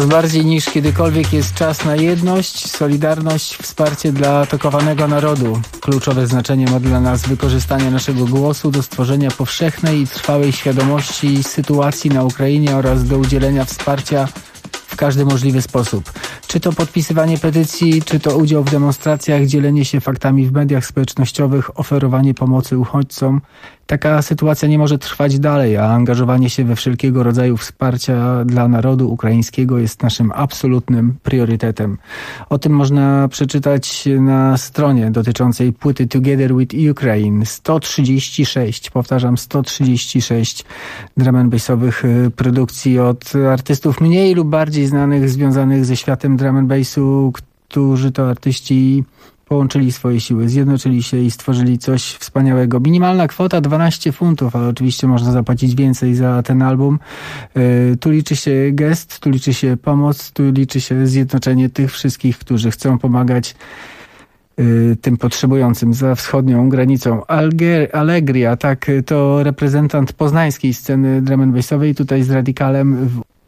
Teraz bardziej niż kiedykolwiek jest czas na jedność, solidarność, wsparcie dla atakowanego narodu. Kluczowe znaczenie ma dla nas wykorzystanie naszego głosu do stworzenia powszechnej i trwałej świadomości sytuacji na Ukrainie oraz do udzielenia wsparcia w każdy możliwy sposób. Czy to podpisywanie petycji, czy to udział w demonstracjach, dzielenie się faktami w mediach społecznościowych, oferowanie pomocy uchodźcom. Taka sytuacja nie może trwać dalej, a angażowanie się we wszelkiego rodzaju wsparcia dla narodu ukraińskiego jest naszym absolutnym priorytetem. O tym można przeczytać na stronie dotyczącej płyty Together with Ukraine. 136, powtarzam, 136 drum and bassowych produkcji od artystów mniej lub bardziej znanych, związanych ze światem drum and bassu, którzy to artyści połączyli swoje siły, zjednoczyli się i stworzyli coś wspaniałego. Minimalna kwota 12 funtów, ale oczywiście można zapłacić więcej za ten album. Tu liczy się gest, tu liczy się pomoc, tu liczy się zjednoczenie tych wszystkich, którzy chcą pomagać tym potrzebującym za wschodnią granicą. Allegria, tak, to reprezentant poznańskiej sceny drum and bassowej, tutaj z Radikalem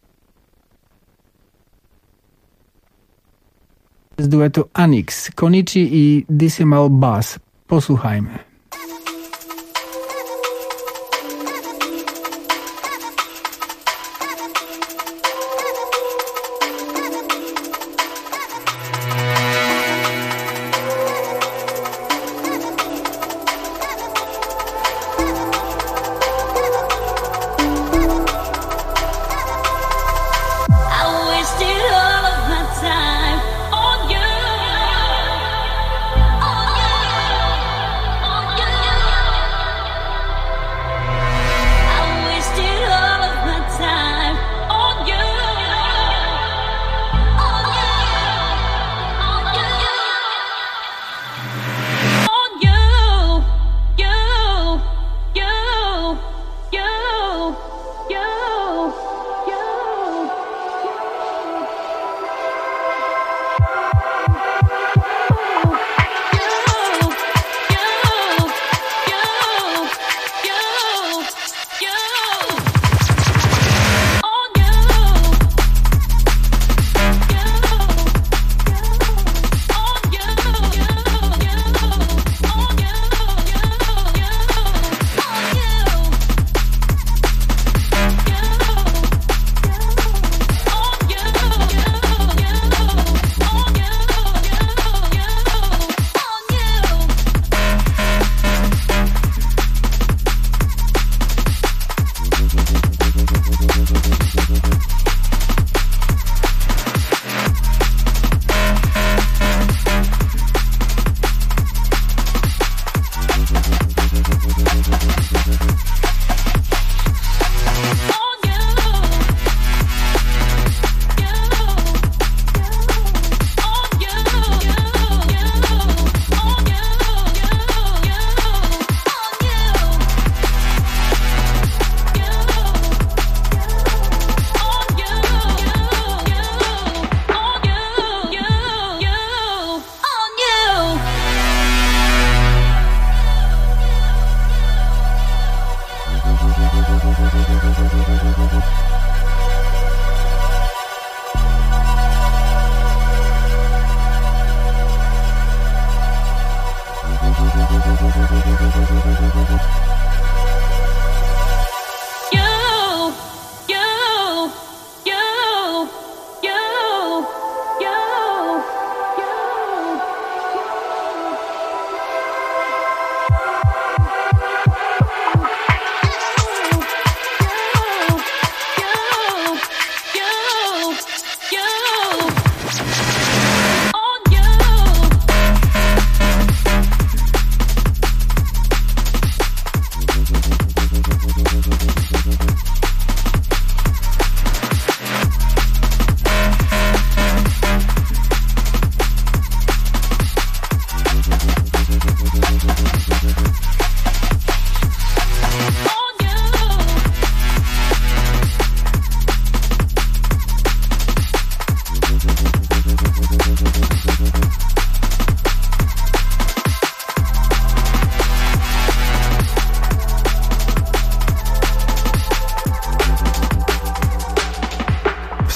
z duetu Anix, Konichi i Decimal Bass. Posłuchajmy.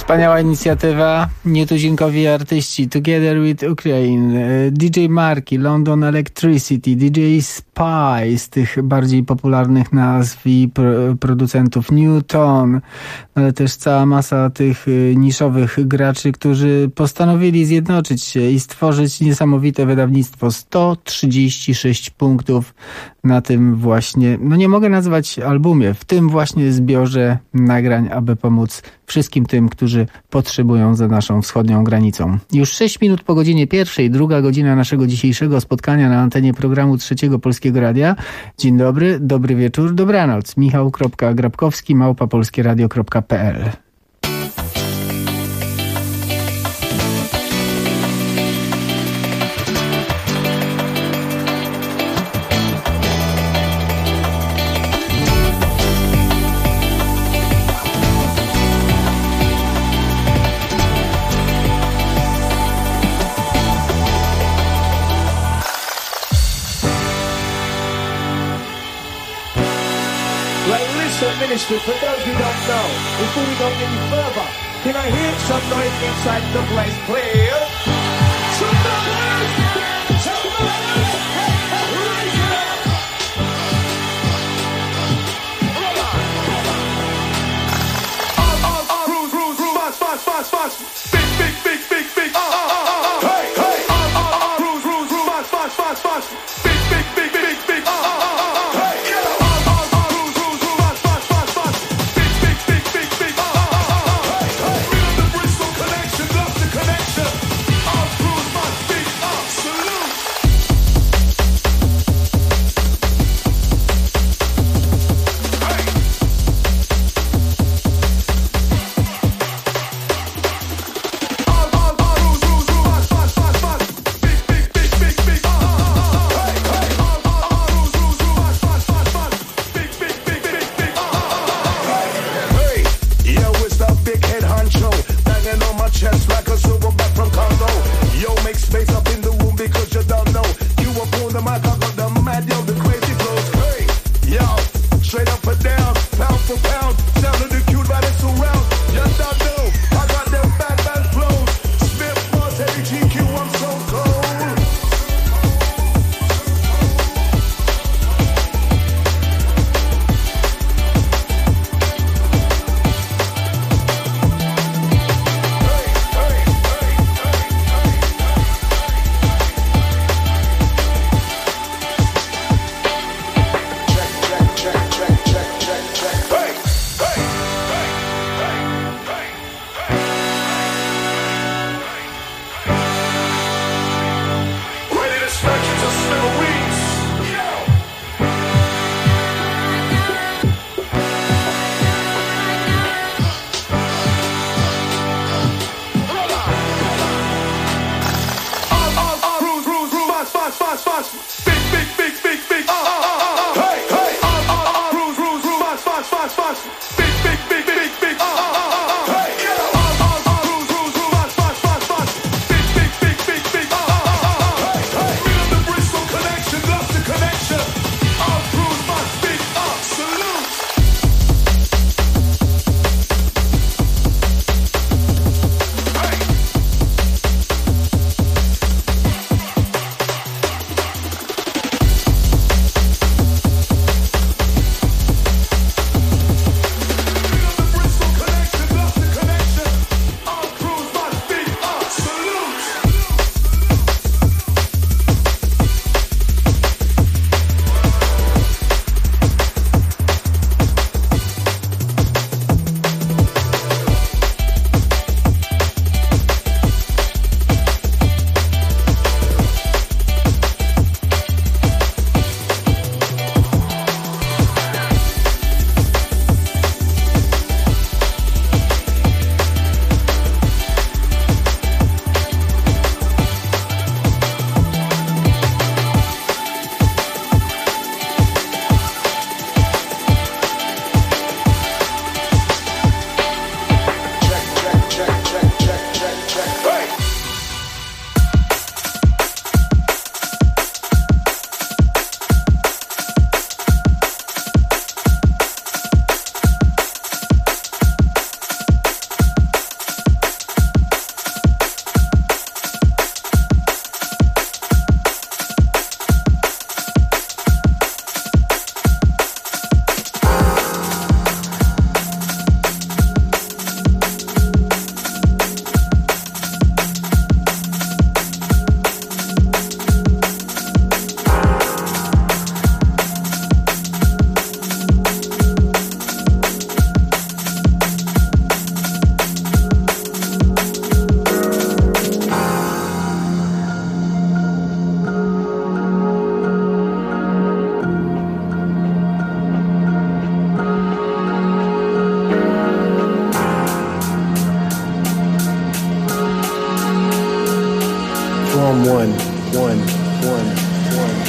Wspaniała inicjatywa, nietuzinkowi artyści, Together with Ukraine, DJ Marki, London Electricity, DJ Spy, z tych bardziej popularnych nazw i producentów Newton, ale też cała masa tych niszowych graczy, którzy postanowili zjednoczyć się i stworzyć niesamowite wydawnictwo. 136 punktów na tym właśnie, no nie mogę nazwać albumie, w tym właśnie zbiorze nagrań, aby pomóc wszystkim tym, którzy potrzebują za naszą wschodnią granicą. Już 6 minut po godzinie 1, druga godzina naszego dzisiejszego spotkania na antenie programu Trzeciego Polskiego Radia. Dzień dobry, dobry wieczór, dobranoc. Michał.Grabkowski, @polskieradio.pl. Ministry, for those who don't know, before we go any further, can I hear some noise inside the place, please? Some noise! Some noise! Raise it up! Cruise, bus. Big. Hey! Cruise, bus. Big. Connection. Form one, one, one, one.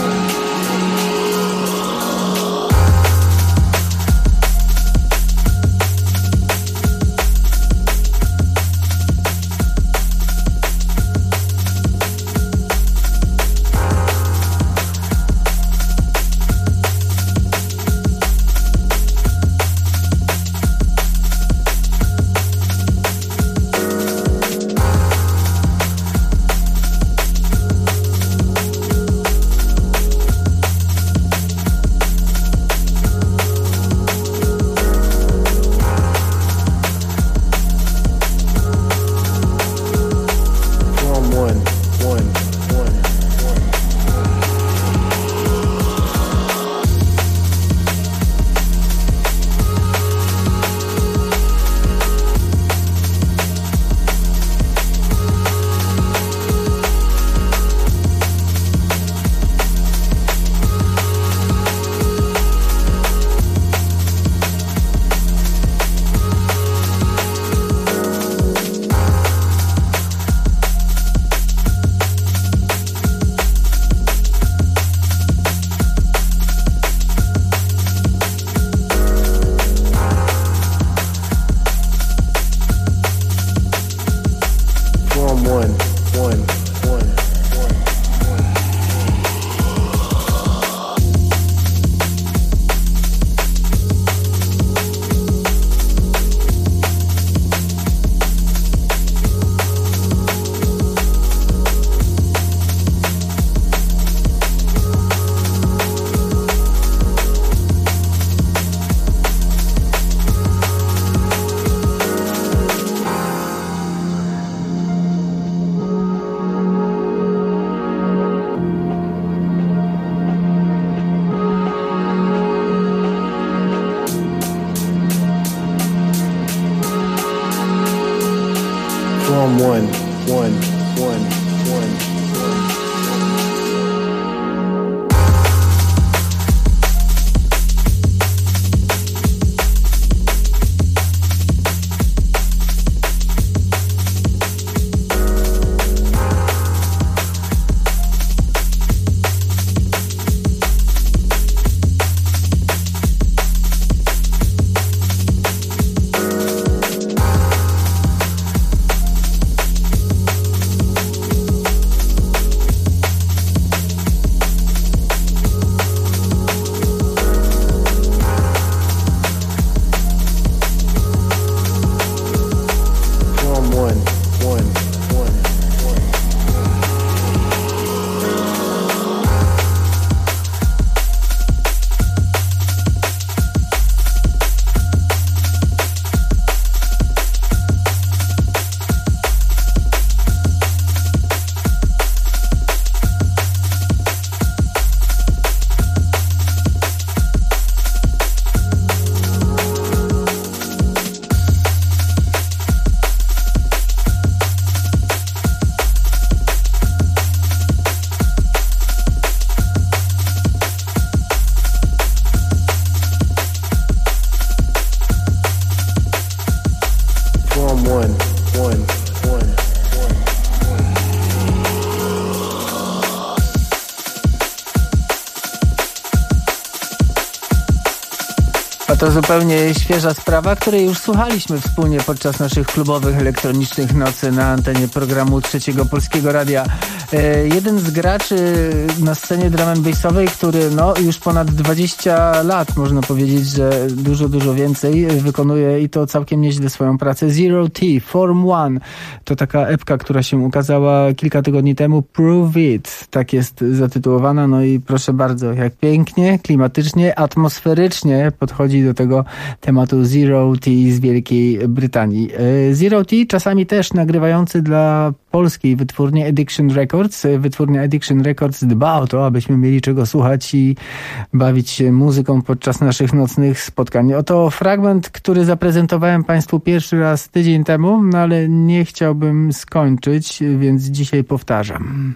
To zupełnie świeża sprawa, której już słuchaliśmy wspólnie podczas naszych klubowych elektronicznych nocy na antenie programu Trzeciego Polskiego Radia. Jeden z graczy na scenie drum and bassowej, który już ponad 20 lat, można powiedzieć, że dużo więcej, wykonuje i to całkiem nieźle swoją pracę. Zero T, Form One. To taka epka, która się ukazała kilka tygodni temu. Prove It. Tak jest zatytułowana. No i proszę bardzo, jak pięknie, klimatycznie, atmosferycznie podchodzi do tego tematu Zero T z Wielkiej Brytanii. Zero T czasami też nagrywający dla polskiej wytwórni Addiction Records. Wytwórnia Addiction Records dba o to, abyśmy mieli czego słuchać i bawić się muzyką podczas naszych nocnych spotkań. Oto fragment, który zaprezentowałem Państwu pierwszy raz tydzień temu, no ale nie chciałbym skończyć, więc dzisiaj powtarzam.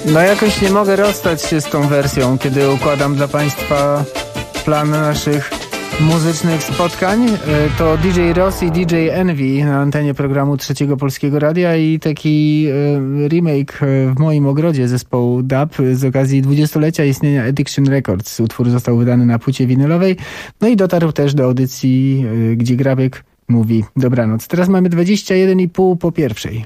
No jakoś nie mogę rozstać się z tą wersją, kiedy układam dla Państwa plan naszych muzycznych spotkań. To DJ Ross i DJ Envy na antenie programu Trzeciego Polskiego Radia i taki remake w moim ogrodzie zespołu Dub z okazji 20-lecia istnienia Addiction Records. Utwór został wydany na płycie winylowej, no i dotarł też do audycji, gdzie Grabek mówi dobranoc. Teraz mamy 21,5 po pierwszej.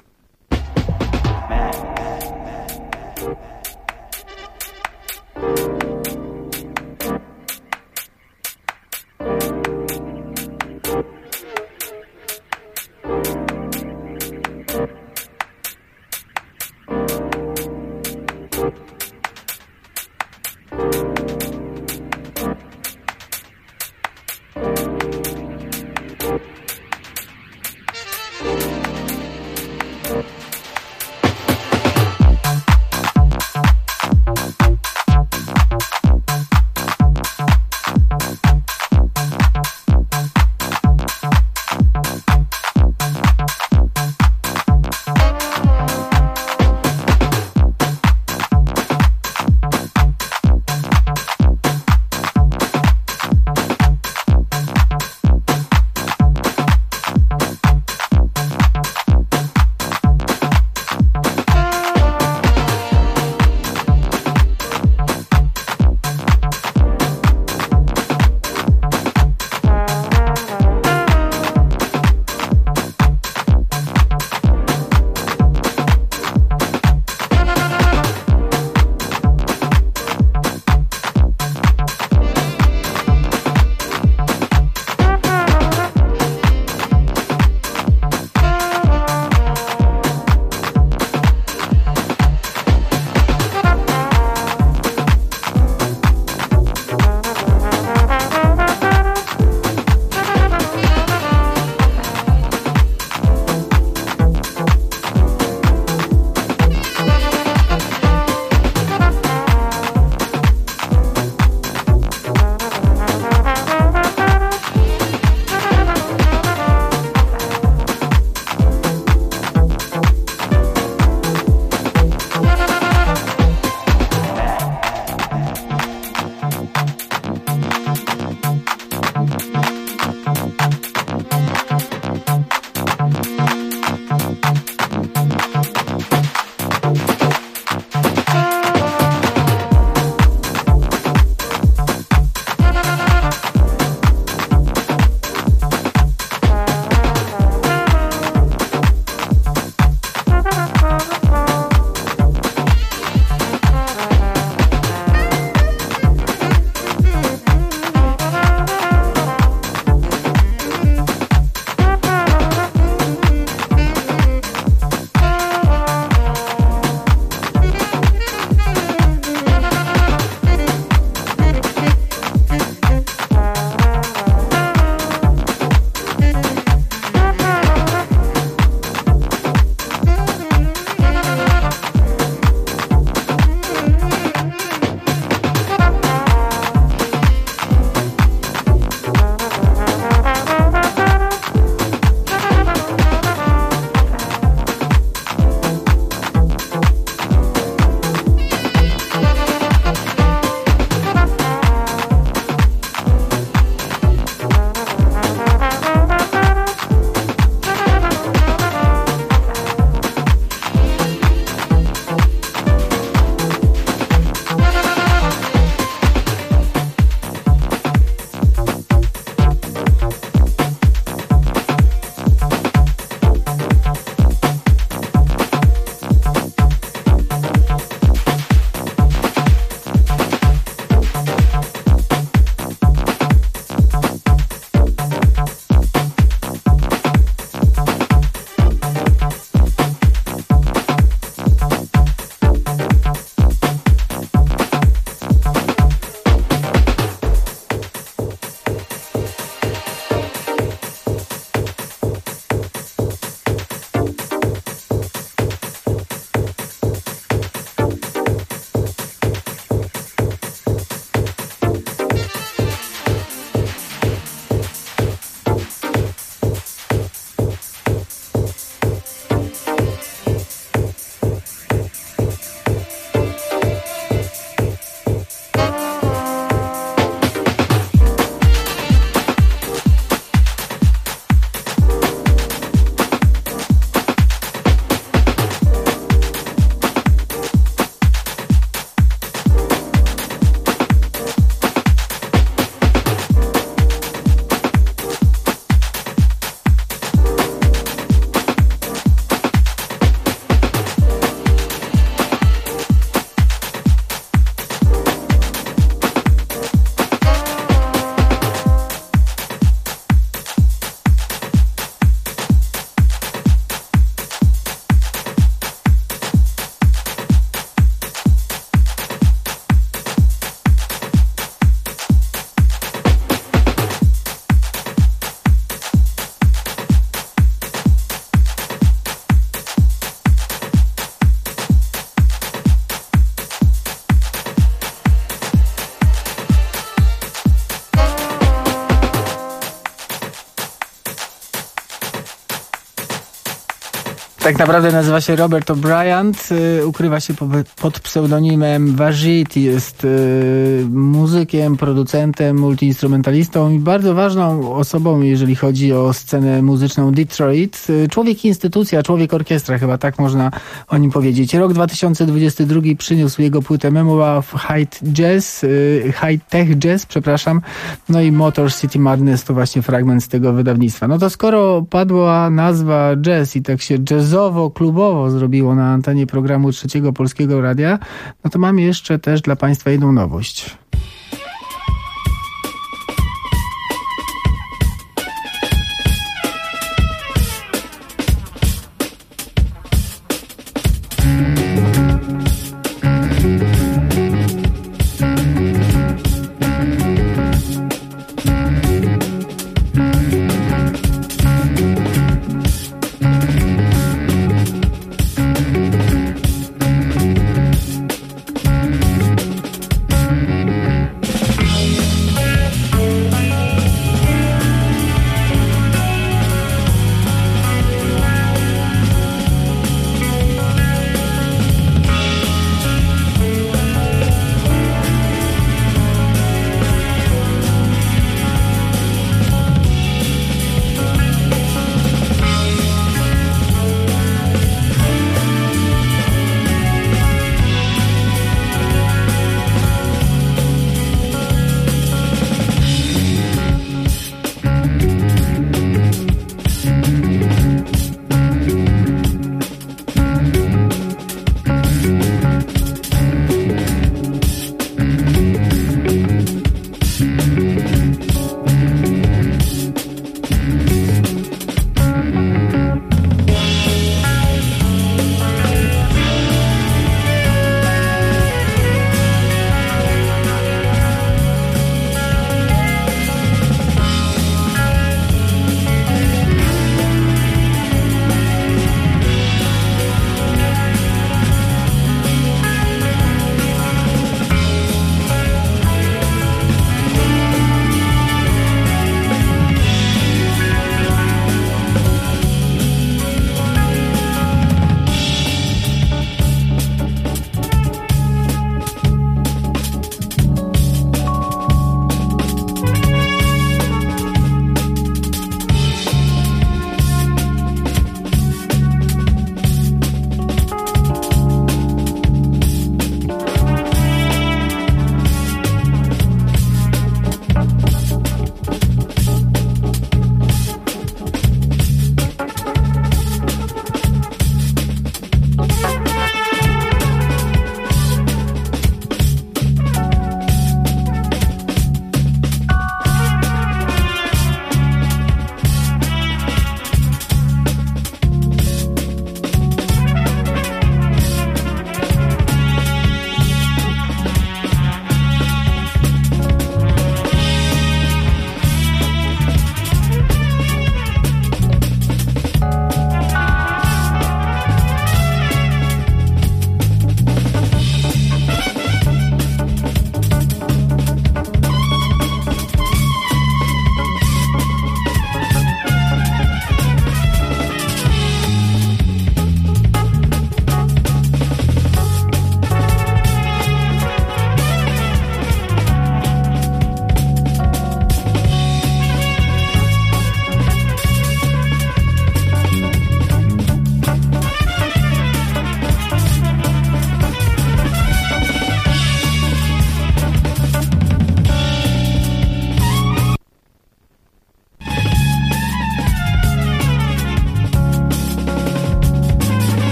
Tak naprawdę nazywa się Robert O'Brien, ukrywa się pod pseudonimem Vajit, jest muzykiem, producentem, multiinstrumentalistą i bardzo ważną osobą, jeżeli chodzi o scenę muzyczną Detroit. Człowiek instytucja, człowiek orkiestra, chyba tak można o nim powiedzieć. Rok 2022 przyniósł jego płytę Memoir of High Tech Jazz, przepraszam, no i Motor City Madness to właśnie fragment z tego wydawnictwa. No to skoro padła nazwa jazz i tak się jazzowo, klubowo zrobiło na antenie programu Trzeciego Polskiego Radia, no to mam jeszcze też dla Państwa jedną nowość.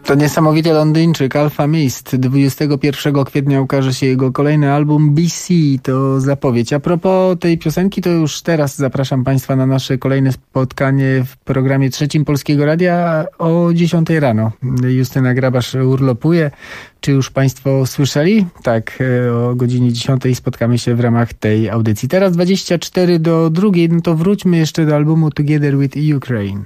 To niesamowity Londyńczyk, Alfa Mist. 21 kwietnia ukaże się jego kolejny album BC, to zapowiedź. A propos tej piosenki, to już teraz zapraszam Państwa na nasze kolejne spotkanie w programie Trzecim Polskiego Radia o 10 rano. Justyna Grabasz urlopuje. Czy już Państwo słyszeli? Tak, o godzinie 10 spotkamy się w ramach tej audycji. Teraz 24 do 2, no to wróćmy jeszcze do albumu Together with Ukraine.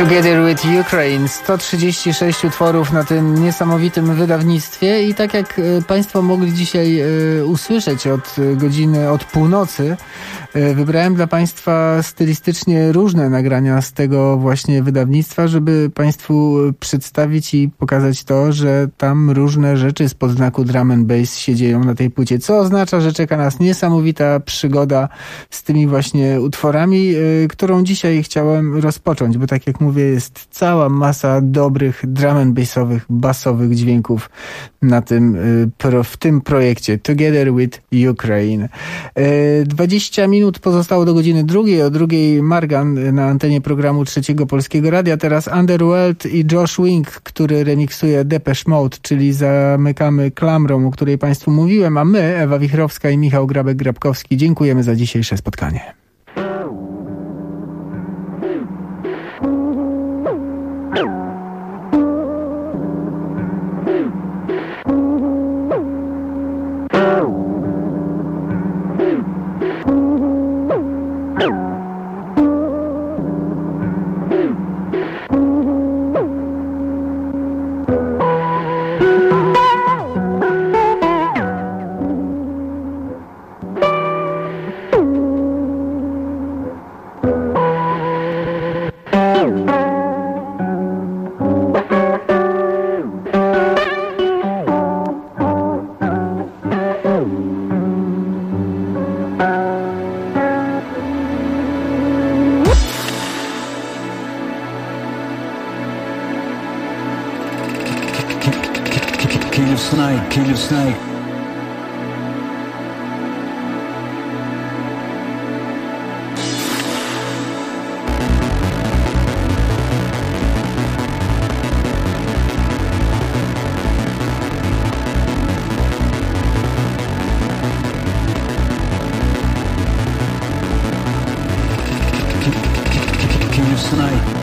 Together with Ukraine, 136 utworów na tym niesamowitym wydawnictwie i tak jak Państwo mogli dzisiaj usłyszeć od północy, wybrałem dla Państwa stylistycznie różne nagrania z tego właśnie wydawnictwa, żeby Państwu przedstawić i pokazać to, że tam różne rzeczy spod znaku drum and bass się dzieją na tej płycie, co oznacza, że czeka nas niesamowita przygoda z tymi właśnie utworami, którą dzisiaj chciałem rozpocząć, bo tak jak mówię, jest cała masa dobrych drum and bassowych, basowych dźwięków na tym, w tym projekcie Together with Ukraine. 20 minut pozostało do godziny 2. O 2 Margan na antenie programu Trzeciego Polskiego Radia. Teraz Underworld i Josh Wink, który remiksuje Depeche Mode, czyli zamykamy klamrą, o której Państwu mówiłem, a my, Ewa Wichrowska i Michał Grabek-Grabkowski, dziękujemy za dzisiejsze spotkanie. King of Snake. King of Snake.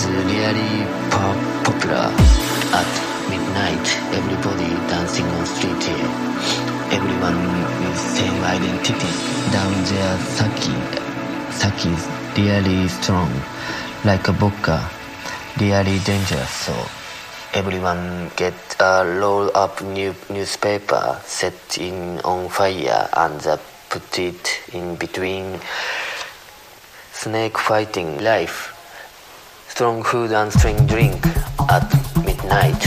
is really popular. At midnight, everybody dancing on street here. Everyone with same identity. Down there, Saki is really strong, like a vodka, really dangerous. So everyone get a roll up newspaper, set in on fire, and put it in between. Snake fighting life, strong food and strong drink at midnight.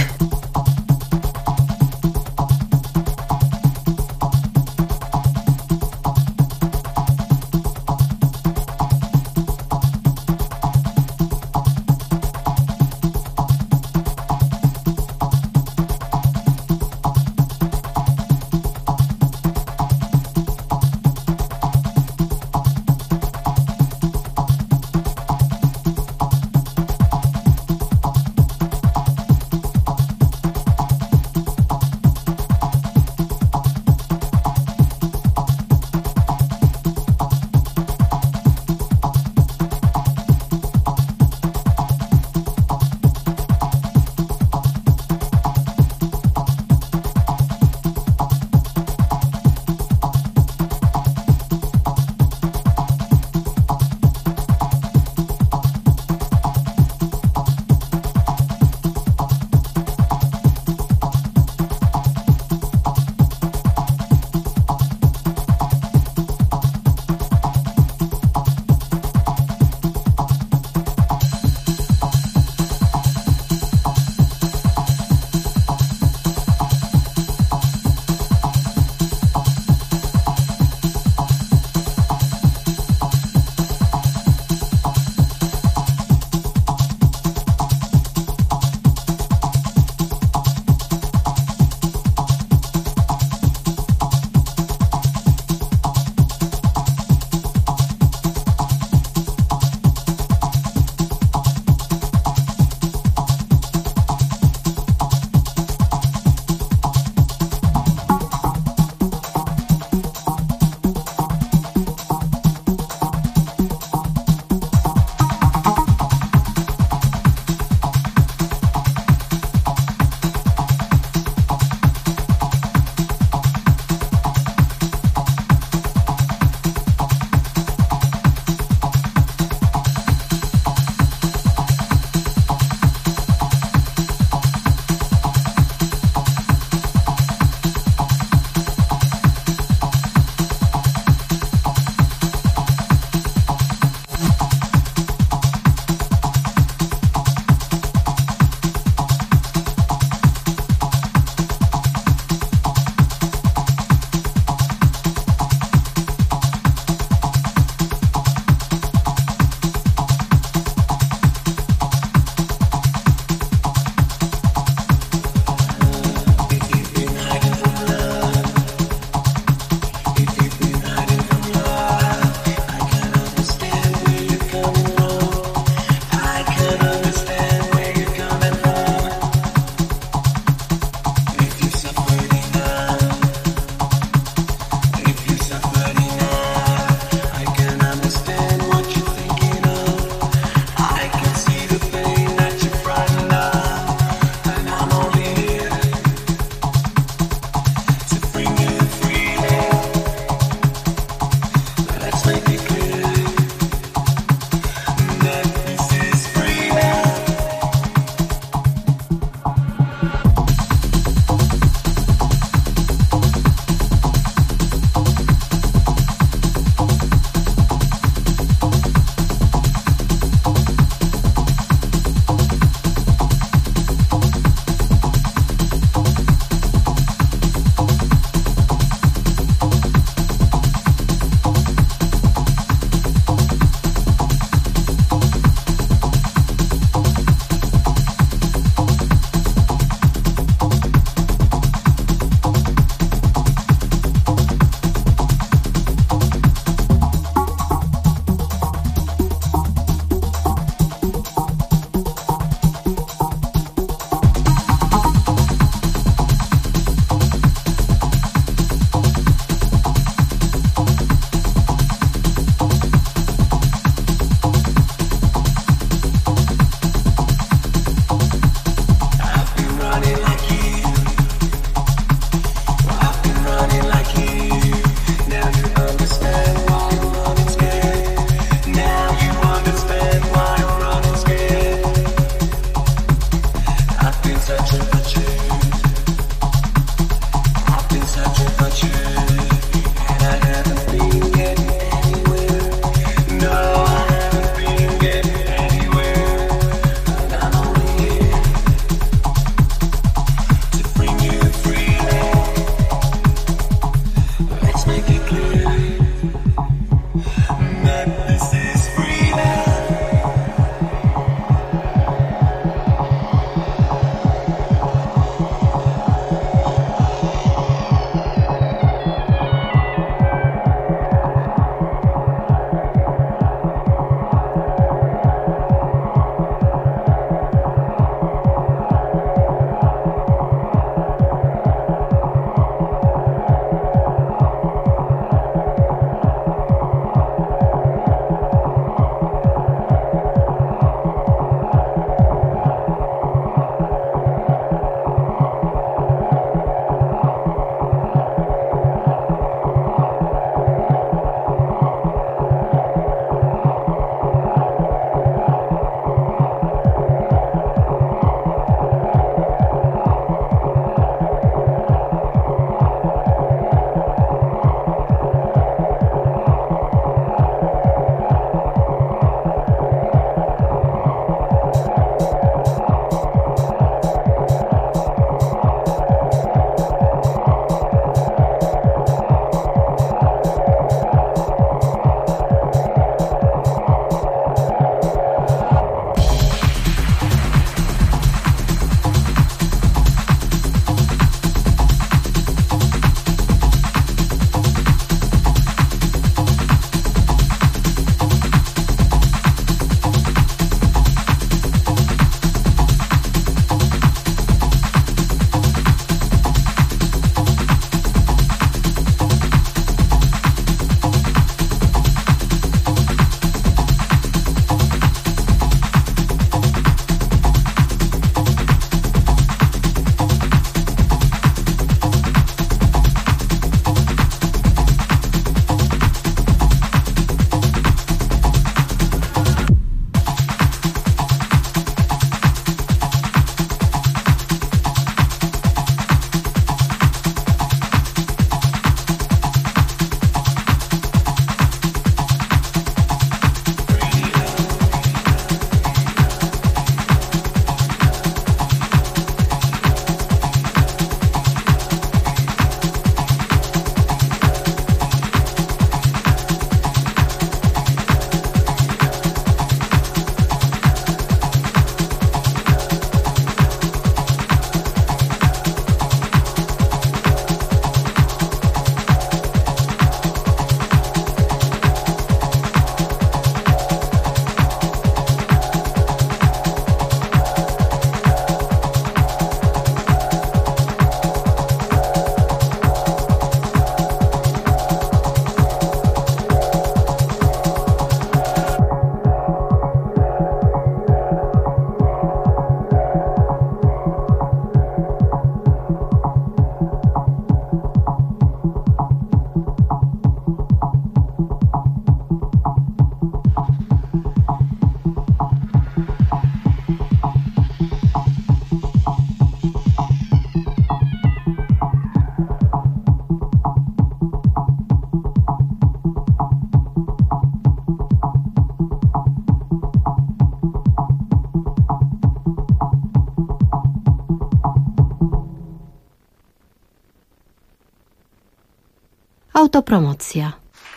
Autopromocja.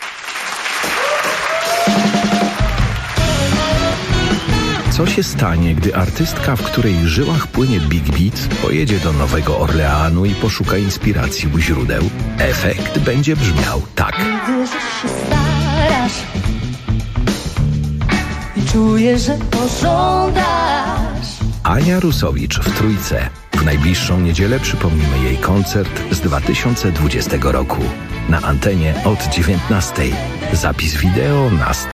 Co się stanie, gdy artystka, w której żyłach płynie Big Beat, pojedzie do Nowego Orleanu i poszuka inspiracji u źródeł? Efekt będzie brzmiał tak. Widzę, że się starasz i czuję, że pożądasz. Ania Rusowicz w Trójce. W najbliższą niedzielę przypomnimy jej koncert z 2020 roku. Na antenie od 19:00. Zapis wideo na